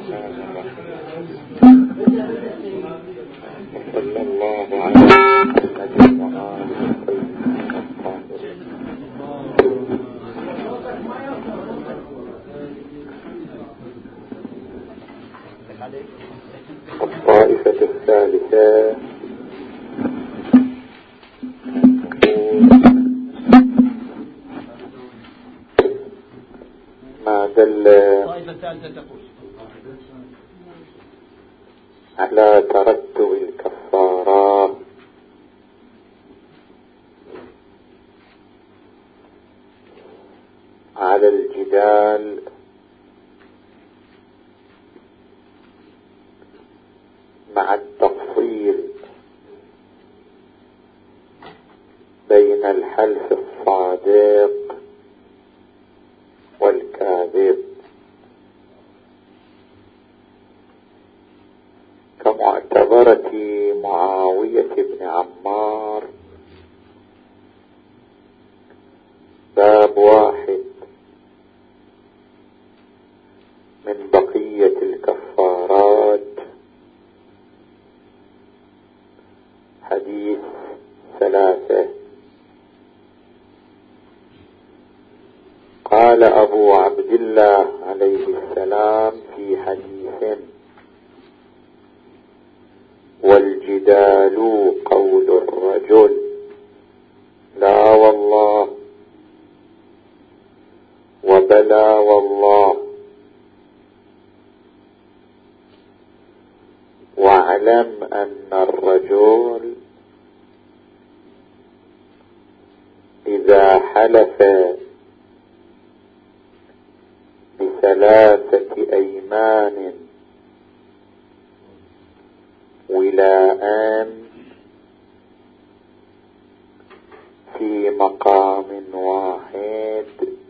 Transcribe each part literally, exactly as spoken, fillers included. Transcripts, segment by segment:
صلى الله على محمد وآله الطائفة الثالثة ما دل على ترتب الكفارة على الجدال مع التفصيل بين الحلف الصادق والكاذب، كمعتبرة معاوية بن عمار باب واحد من بقية الكفارات، حديث ثلاثة. قال أبو عبد الله عليه السلام في حديث: والجدال قول الرجل لا والله وبلا والله، واعلم أن الرجل إذا حلف بثلاثة أيمان ولاء في مقام واحد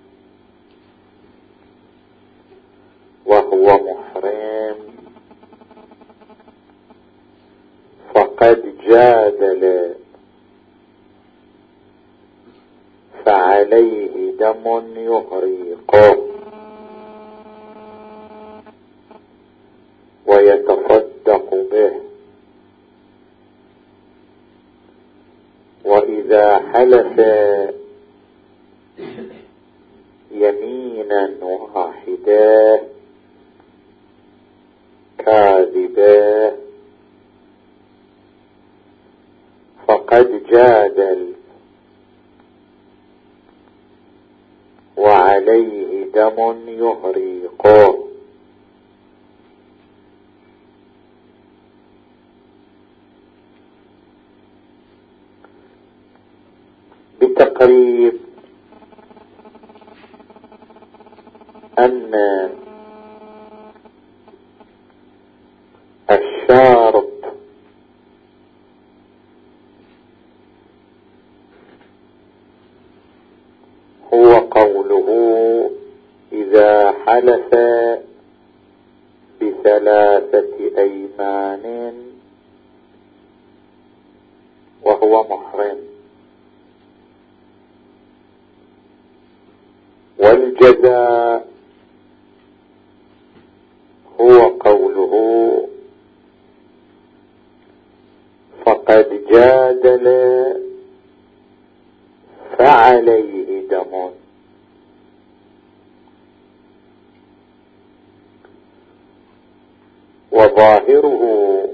وهو محرم فقد جادل فعليه دم يهريقه ويتصدق به، وإذا حلف يمينا واحدة كاذبة فقد جادل وعليه دم يهريقه. بتقريب أن الشارط هو قوله إذا حلف بثلاثة أيمان وهو محرم، والجزاء هو قوله فقد جادل فعليه دم. وظاهره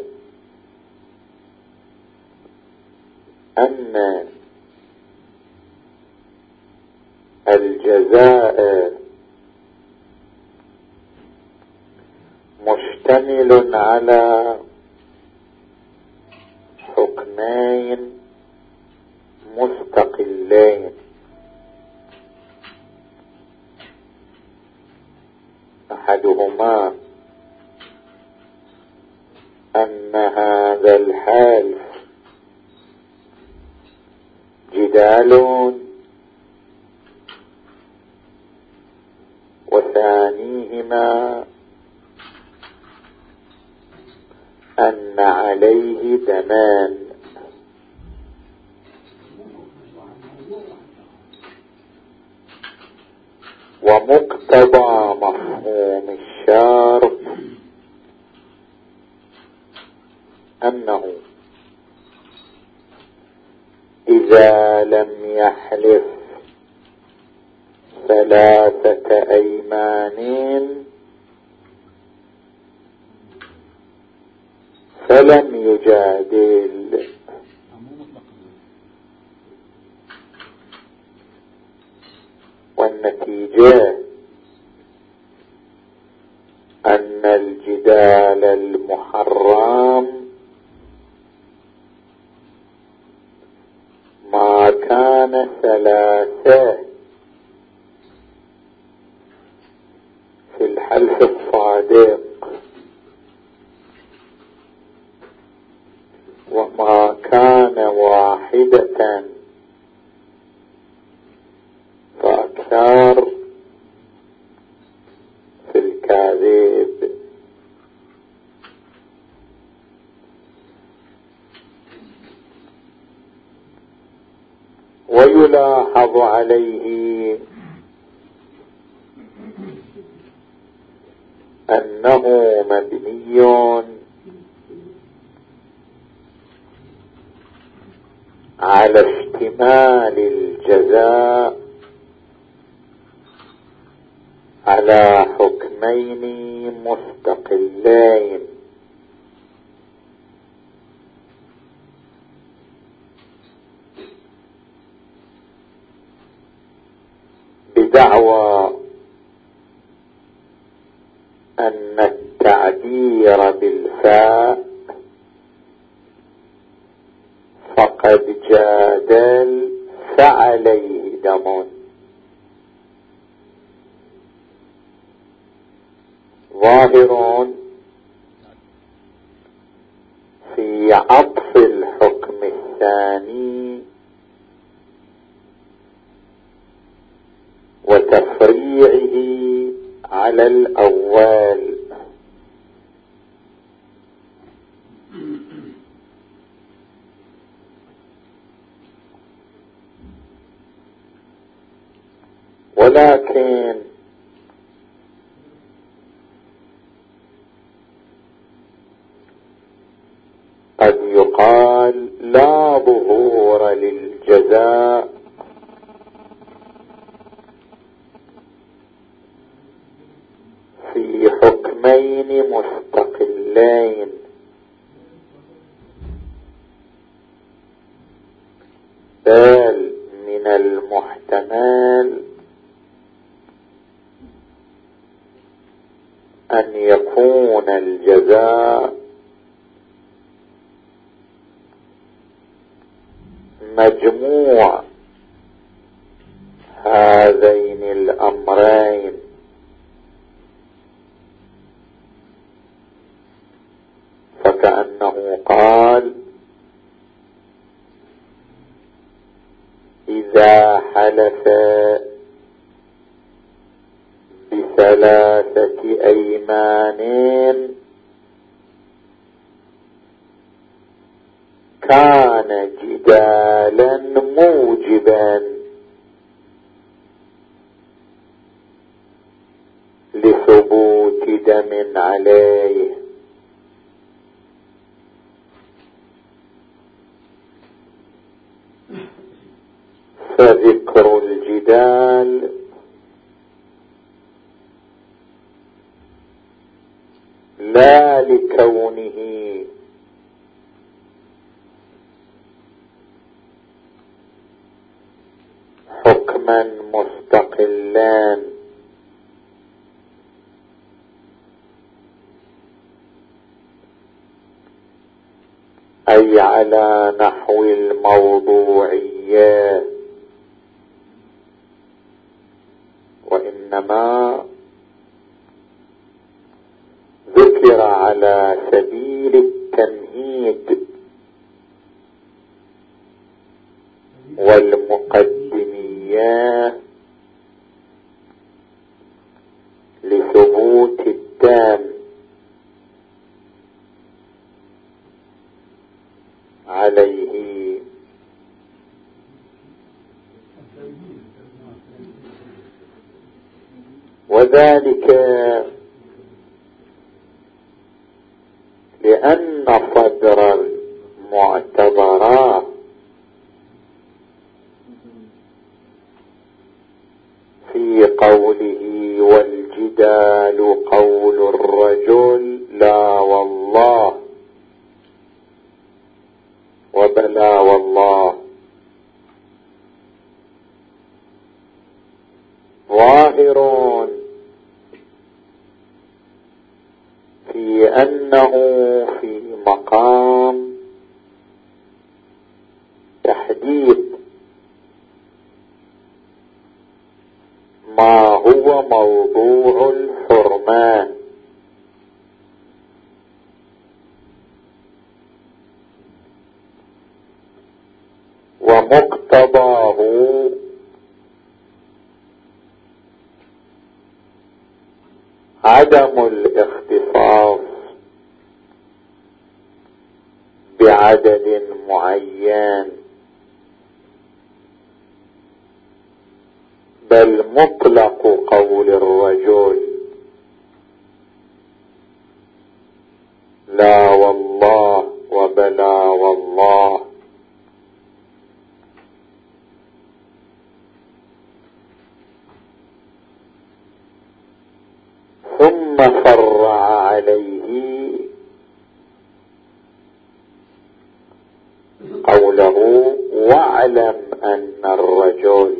أن الجزاء مشتمل على حكمين مستقلين: أحدهما أن هذا الحلف جدال، وثانيهما أن عليه دمان. ومقتضى مفهوم الشرط أنه إذا لم يحلف ثلاثة أيمان فلم يجادل. والنتيجة أن الجدال المحرم ما كان ثلاثة في الحلف الصادق وما كان واحدة فأكثر في الكاذب. ويلاحظ عليه أنه مبني على اشتمال الجزاء على حكمين مستقلين، بدعوى أن التعبير بالفاء فقد جادل فعليه دم، ظاهر في عطف الحكم الثاني وتفريعه على الأول. ولكن قد يقال لا ظهور للجزاء في حكمين مستقلين، بل من المحتمل أن يكون الجزاء مجموع هذين الأمرين، فكأنه قال إذا حلف بثلاثة أيمان كان جدالا موجبا لثبوت دم عليه، فذكر الجدال لا لكونه حكما مستقلان أي على نحو الموضوعية، وإنما ذكر على سبيل التمهيد والمقدمية لثبوت الدم عليه. وذلك لأن صدر المعتبرات في قوله والجدال قول الرجل لا والله وبلا والله ظاهر في أنه في مقام تحديد ما هو موضوع الحرمان، ومقتضاه عدم الاختصاص بعدد معين، بل مطلق قول الرجل لا والله وبلا والله. ثم فرع عليه قوله واعلم أن الرجل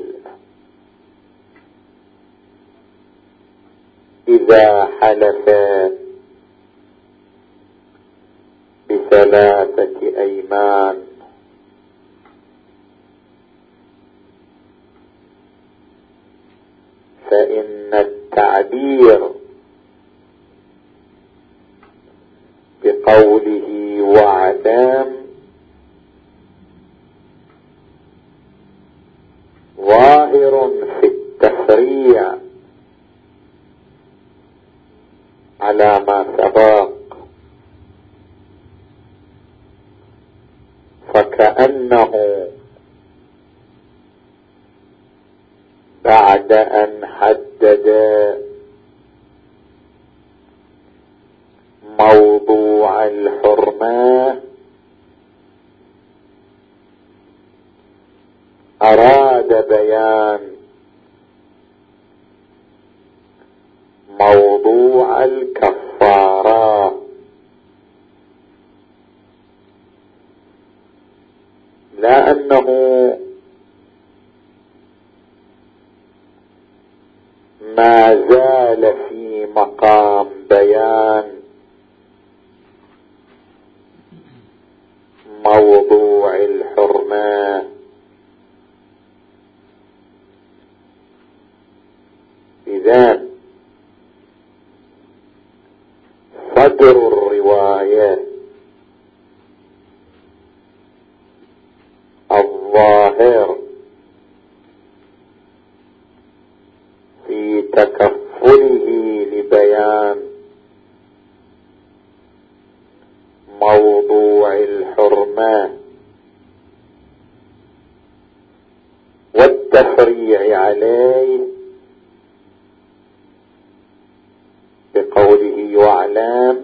إذا حلف بثلاثة أيمان فإن التعبير بقوله واعلم ظاهر في التفريع على ما سبق، فكأنه بعد أن حدد موضوع الحرمة أراد بيان موضوع الكفارة، لا أنه ما زال في مقام بيان موضوع الحرمة. إذن صدر الرواية الظاهر في تكفله لبيان موضوع الحرمة والتفريع عليه بقوله واعلم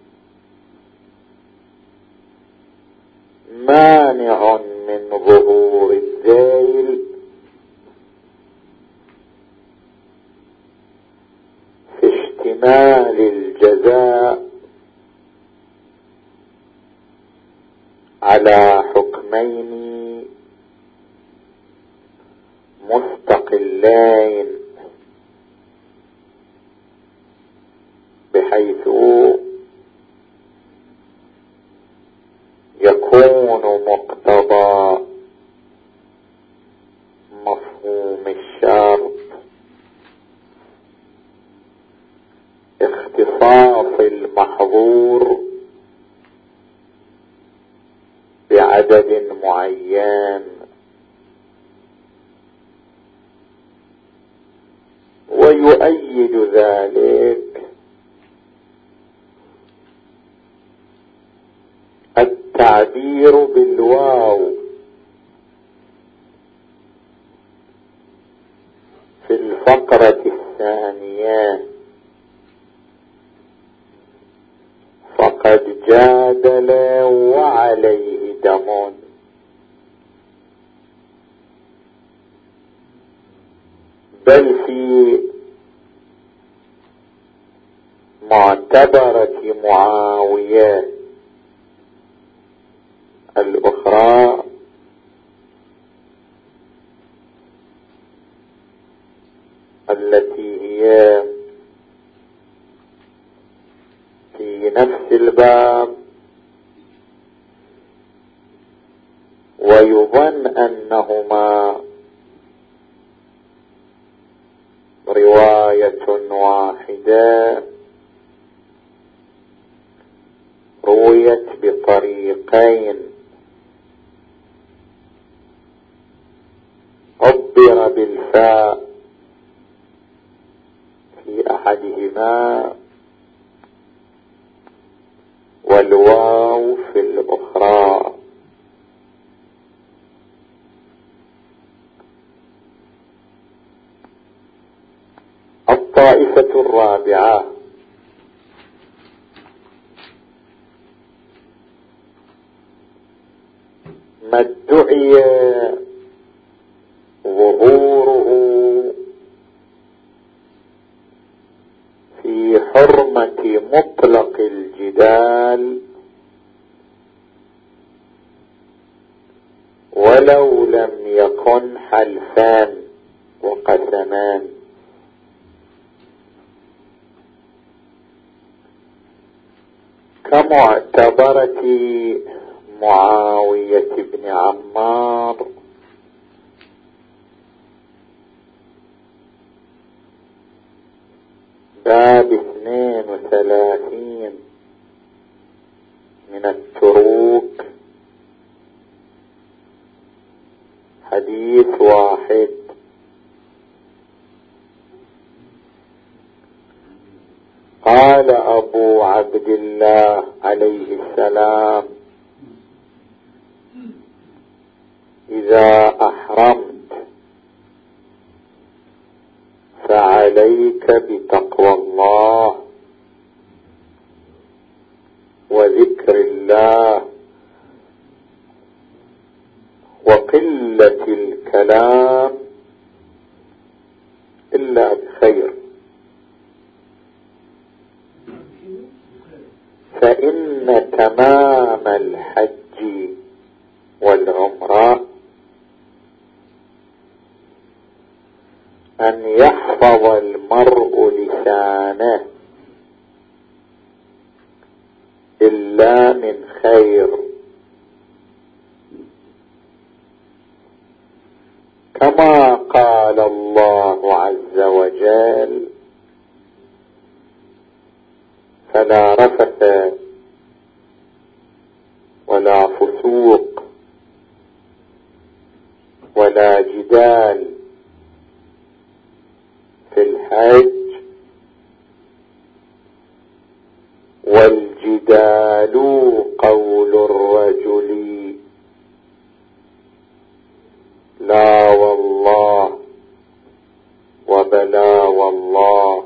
مانع من ظهور الذيل في اشتمال الجزاء على حكمين مستقلين، بحيث يكون مقتضى مفهوم الشرط اختصاص المحظور بعدد معين، ويؤيد ذلك التعبير بالواو في الفقرة الثانية فقد جادل وعليه دم، بل في معتبرة معاوية الأخرى التي هي في نفس الباب، ويظن أنهما رواية واحدة رويت بطريقين، عبر بالفاء في أحدهما والواو في الأخرى. الطائفة الرابعة ما ادعي ظهوره في حرمة مطلق الجدال ولو لم يكن حلفان وقسمان، كمعتبرة معاوية بن عمار باب اثنين وثلاثين من التروك حديث واحد. قال أبو عبد الله عليه السلام: إذا أحرمت فعليك بتقوى الله وذكر الله وقلة الكلام إلا بخير، فإن تمام الحج والعمرة أن يحفظ المرء لسانه إلا من خير، كما قال الله عز وجل: فلا رفث ولا فسوق ولا جدال في الحج، والجدال قول الرجل لا والله وبلا والله.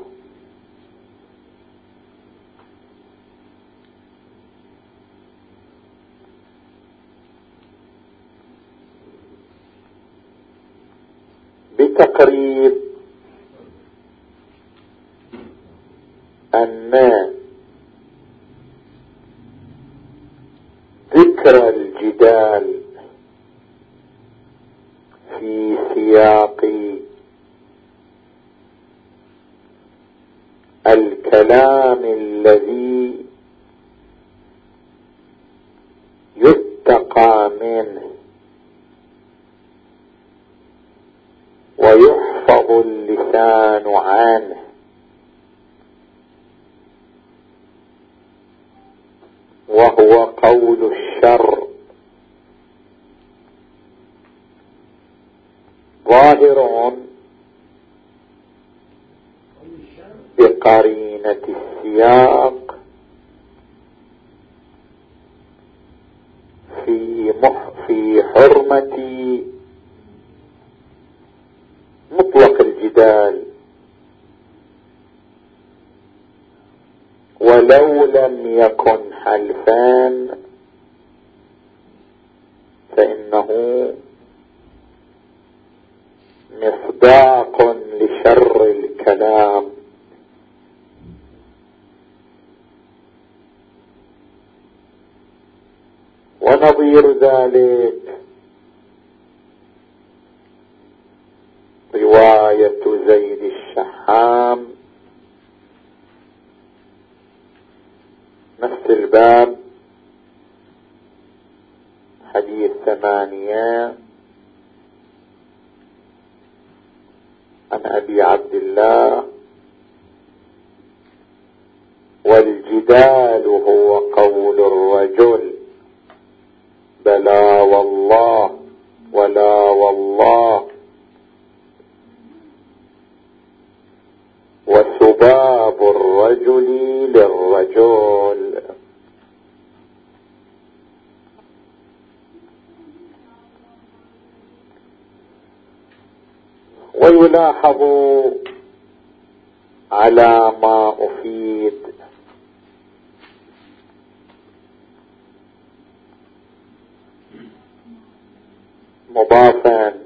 بتقريب أن ذكر الجدال في سياق الكلام الذي يتقى منه ويحفظ اللسان عنه، وهو قول الشر، ظاهر بقرينة السياق في مح في حرمة مطلق الجدال ولو لم يكن حلفان فإنه مصداق لشر الكلام. ونظير ذلك رواية زيد الشحام نفس الباب حديث ثمانية عن أبي عبد الله: والجدال هو قول الرجل بلى والله ولا والله، وسباب الرجل للرجل. ويلاحظ على ما أفيد مضافا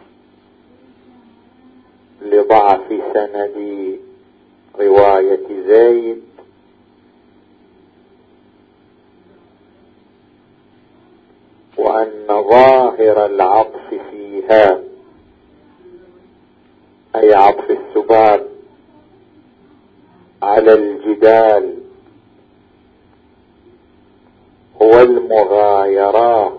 لضعف سند رواية زيد وأن ظاهر العطف فيها أي عطف السباب على الجدال هو المغايرة،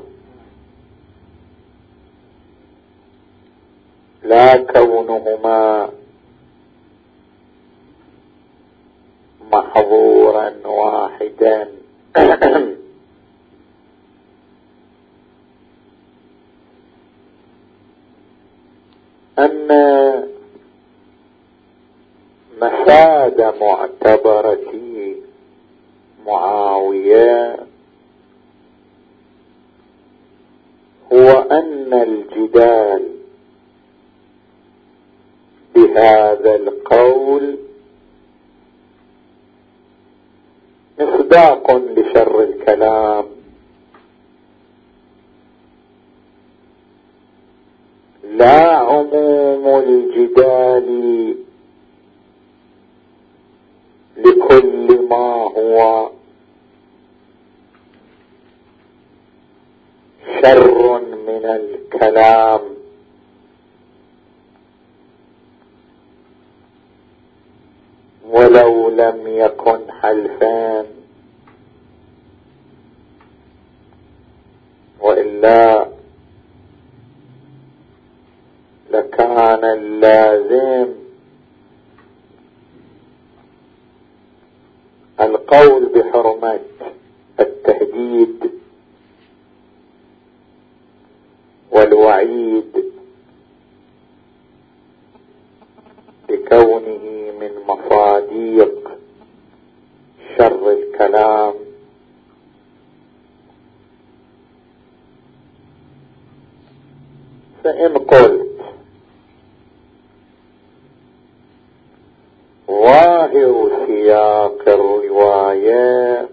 لا كونهما محظورا واحدا. أن مفاد معتبرة معاوية هو أن الجدال بهذا القول مصداق لشر الكلام، لا عموم الجدال لكل ما هو شر من الكلام. ولو لم يكن حلفان، وإلا لكان اللازم القول بحرمة التهديد والوعيد بكونه من مصاديق شر الكلام. فإن قلت ظاهر سياق الرواية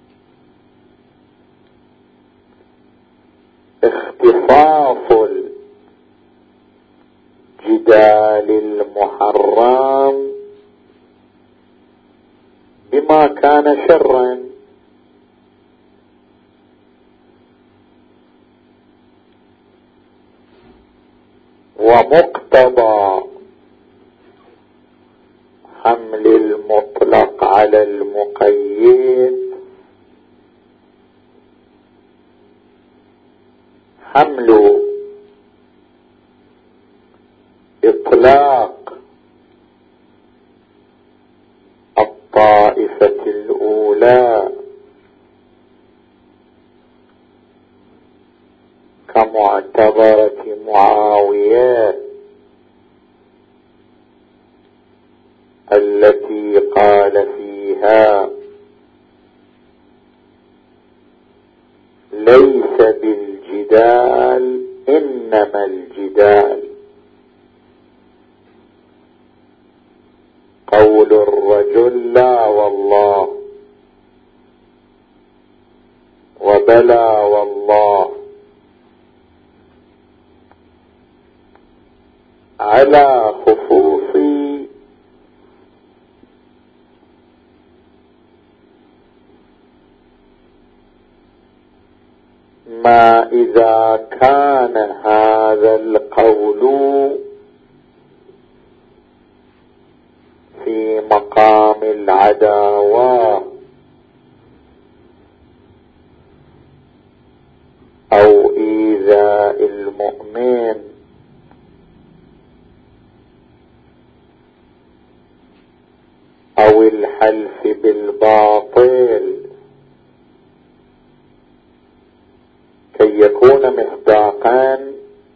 اختصاص الجدال المحرم بما كان شرا، ومقتضى حمل المطلق على المقيد حمل إطلاق الطائفة الأولى كمعتبرة معاوية التي قال فيها ليس بالجدال إنما الجدال قول الرجل لا والله وبلى والله على خصوص ما إذا كان هذا القول في مقام العداوة أو إيذاء المؤمن أو الحلف بالباطل كي يكون مصداقا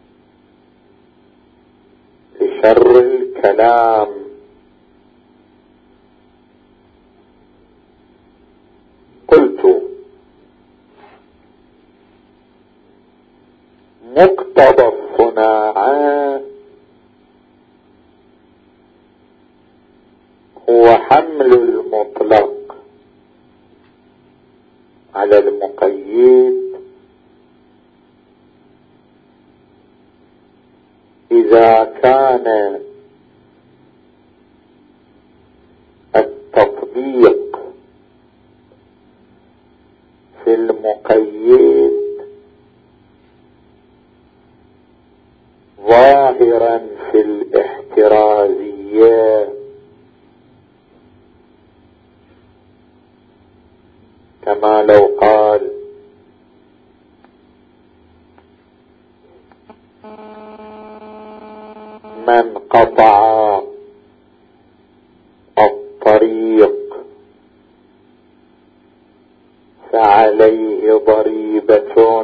لشر الكلام. قلت مقتضى الصناعة هو حمل المطلق على المقيد إذا كان التطبيق في المقيد ظاهرا في الاحترازية، كما لو قال من قطع الطريق فعليه ضريبة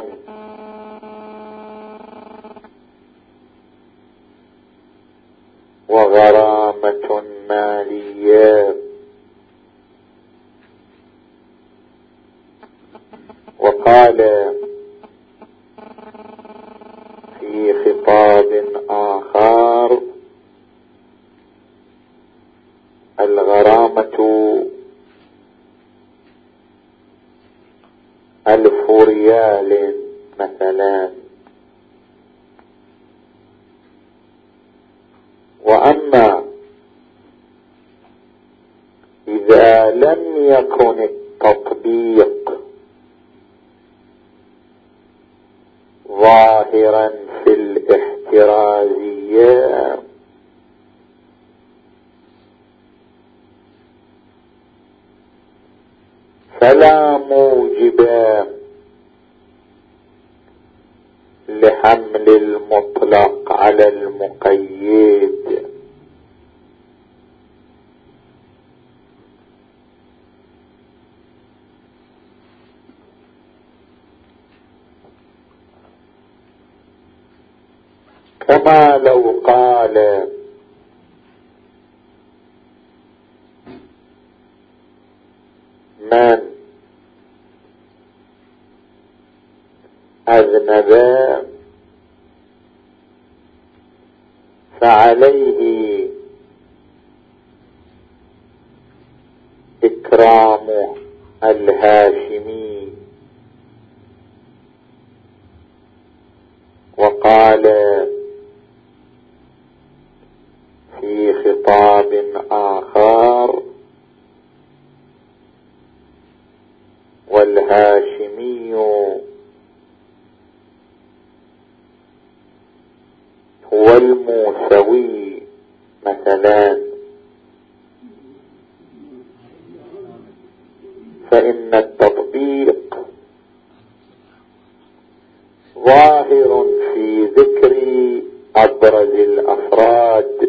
وغرامة مالية. وقال في خطاب آخر الغرامة ألف ريال مثلا. وأما إذا لم يكن التطبيق ظاهرا في الاحترازية فلا موجب لحمل المطلق على المقيد. كما لو قال من أذنب فعليه إكرام الهاشمي. وقال في خطاب آخر والهاشمي هو الموسوي مثلا، فإن التطبيق ظاهر في ذكر أبرز الأفراد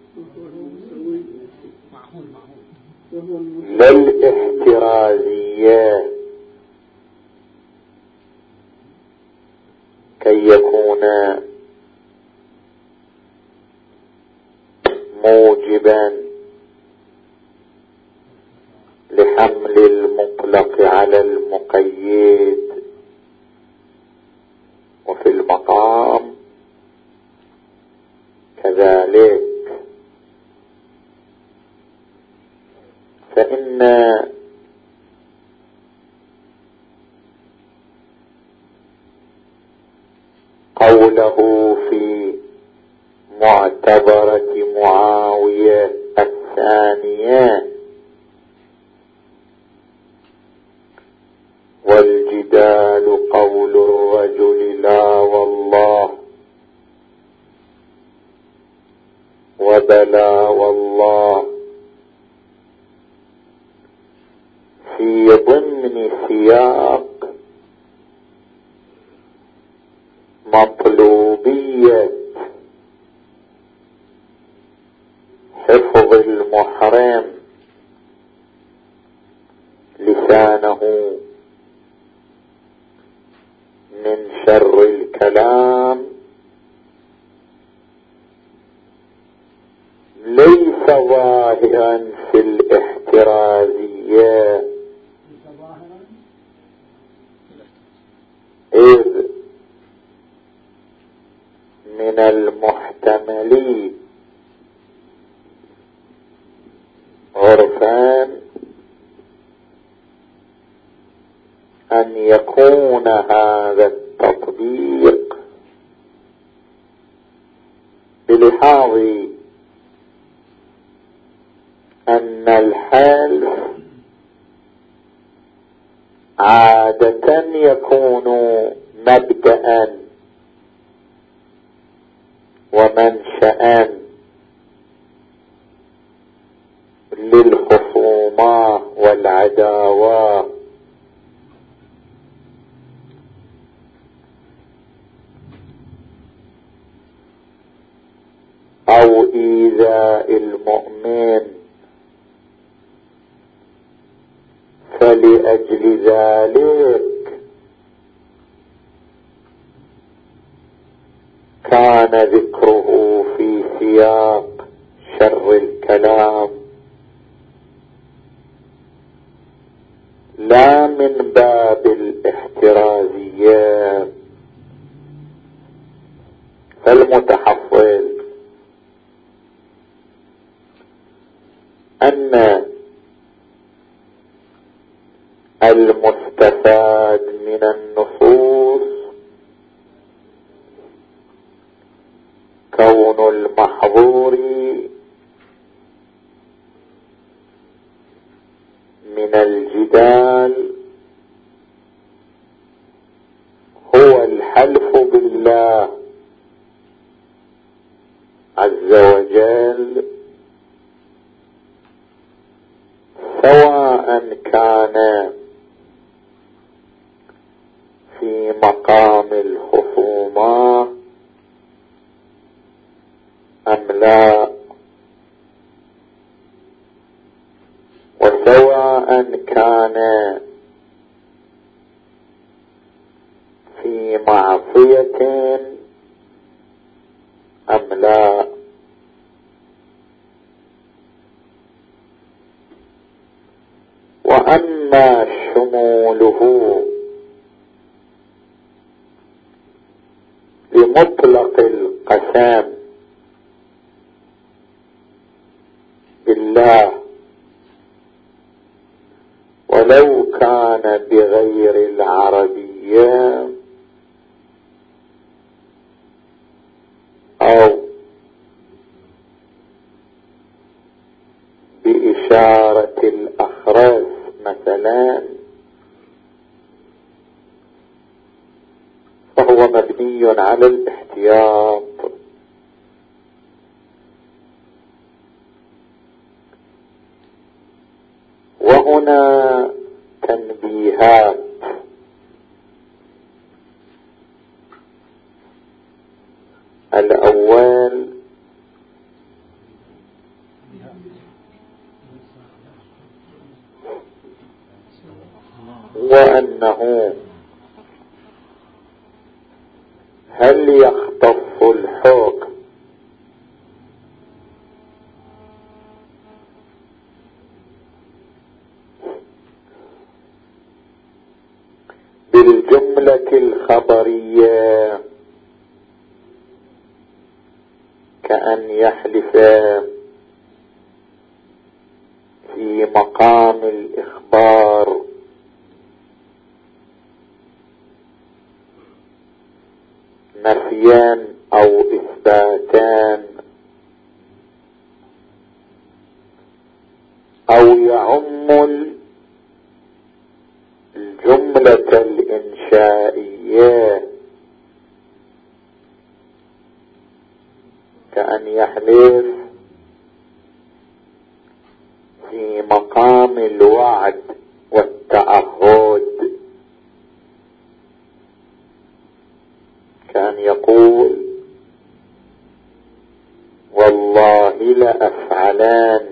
لا الاحترازية، كي يكون موجبا لحمل المطلق على المقيد. وفي المقام كذلك، فإن قوله في معتبرة معاوية الثانية: والجدال قول الرجل لا والله وبلا والله، في ضمن سياق مطلوبية حفظ المحرم لسانه من شر الكلام، ليس ظاهرا في الاحترازية، إذ من المحتمل عرفان أن يكون هذا التطبيق بلحاظ أن الحلف عادة يكون مبدأ ومنشأ للخصومة والعداوة، أو إيذاء المؤمن، فلأجل ذلك كان ذكره في سياق شر الكلام، لا من باب الاحترازية. فالمتحصل أن المستفاد من النصوص كون المحظور من الجدال هو الحلف بالله عز وجل، سواء كان في مقام الخصومة أم لا، وسواء كان في معصية أم لا. وأما شموله لمطلق القسم بالله ولو كان بغير العربية أو بإشارة الأخرس مثلا، فهو مبني على الاحتياط. وهنا تنبيهات: الأول وأنه هل يختص الحكم بالجملة الخبرية كأن يحلف في مقام الإخبار نفيا أو إثباتا، أو يعم الجملة الإنشائية، كأن يحلف في مقام الوعد والتعهد، كان يقول والله لأفعلان،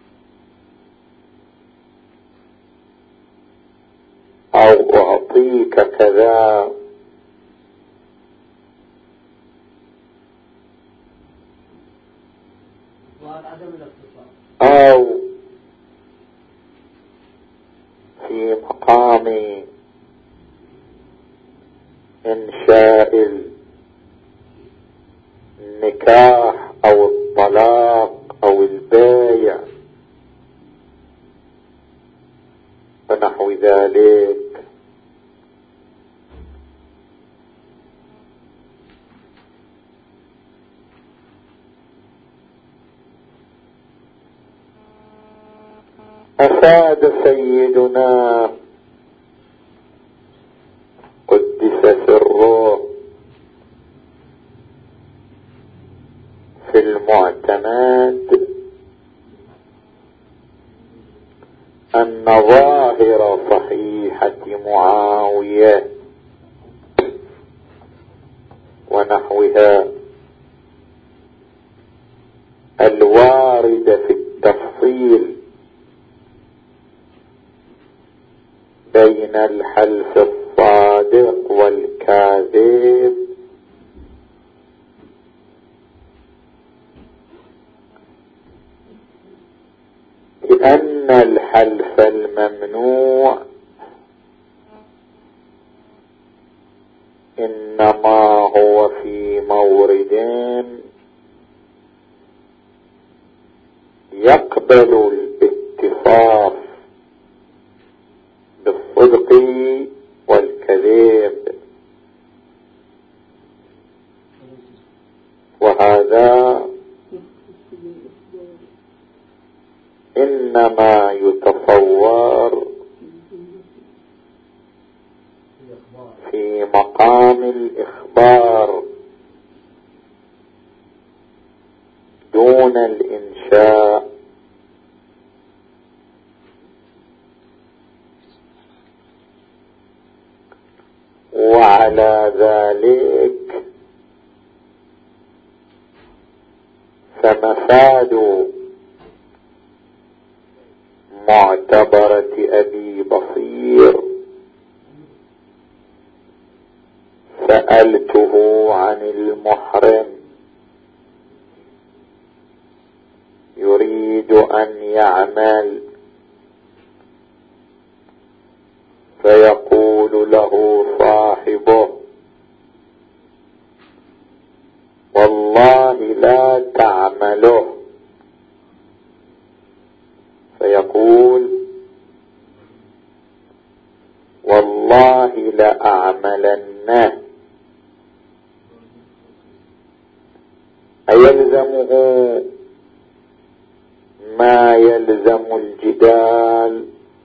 أو أعطيك كذا، أو في مقام إنشاء النكاح أو الطلاق أو البيع ونحو ذلك. أفاد سيدنا قدس سره في المعتمد أن ظاهر صحيحة معاوية ونحوها الوارد في التفصيل بين الحلف الصادق والكاذب بأن الحلف الممنوع إنما هو في مورد يقبل الاتصاف بالصدق والكذب، وهذا إنما يتصور في مقام الإخبار دون الإنشاء. وعلى ذلك فمفاد معتبرة أبي بصير سألته عن المحرم يريد أن يعمل، فيقول له صاحبه والله لا تعمله، فيقول والله لأعملنه. أيلزمه ما يلزم الجدال؟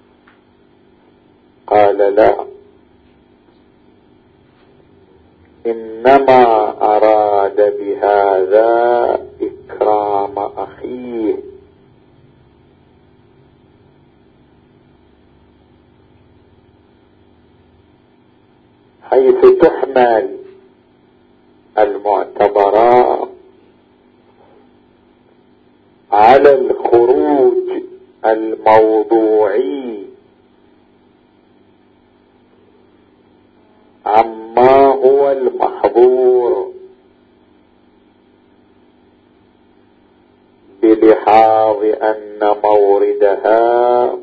قال لا، إنما أراد بهذا إكرام أخيه، حيث تحمل المعتبرات على الخروج الموضوعي عما هو المحظور بلحاظ أن موردها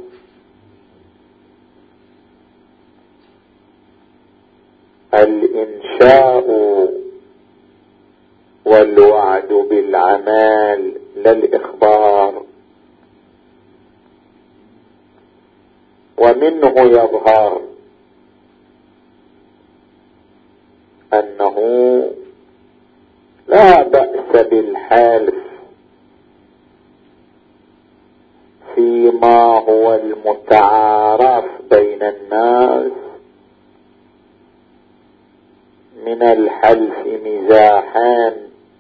الإنشاء والوعد بالعمل لا الإخبار. ومنه يظهر أنه لا بأس بالحلف فيما هو المتعارف بين الناس من الحلف مزاحا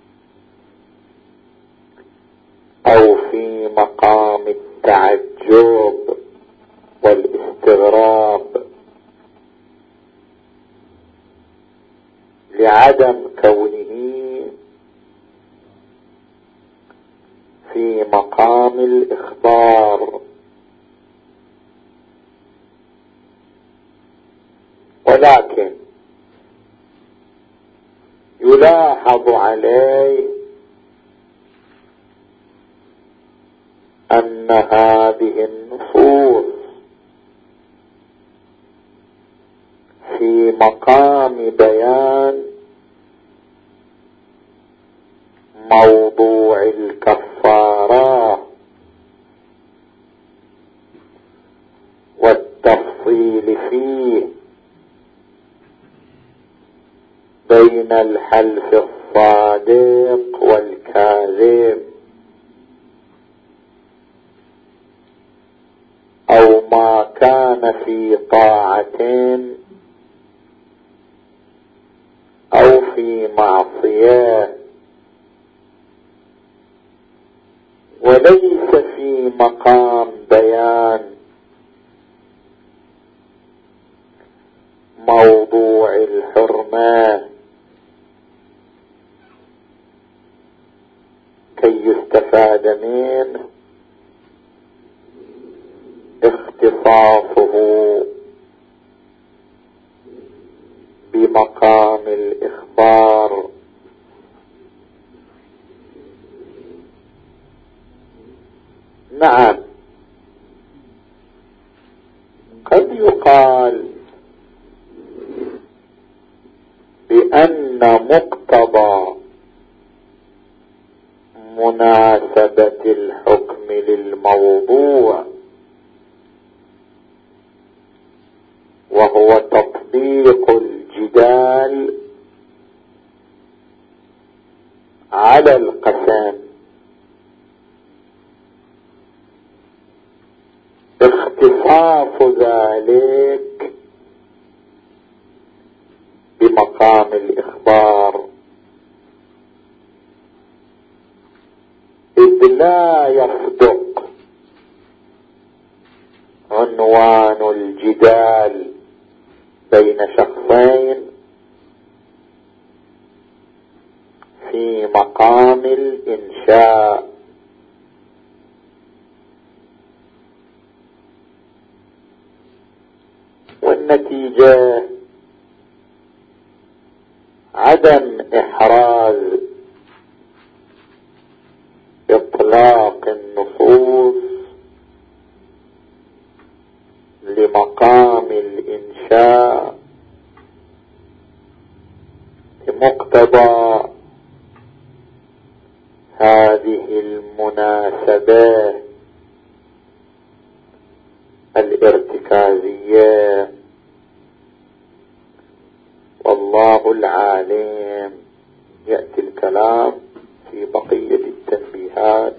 أو في مقام التعجب والاستغراب لعدم كونه في مقام الإخبار. ولكن يلاحظ عليه أن هذه النصوص في مقام بيان موضوع الكفارة والتفصيل فيه بين الحلف الصادق والكاذب، أو ما كان في طاعة أو في معصية، وليس في مقام بيان موضوع الحرمة كي يستفاد منه اختصاصه بمقام الإخبار. نعم، قد يقال بأن مقتضى مناسبة الحكم للموضوع وهو تطبيق الجدال على القسم، اختصاص ذلك بمقام الإخبار، إذ لا يصدق عنوان الجدال بين شخصين في مقام الإنشاء. والنتيجة عدم إحراز إطلاق النصوص لمقام الإنشاء بمقتضى هذه المناسبة الارتكازية. والله العالم. يأتي الكلام في بقية التنبيهات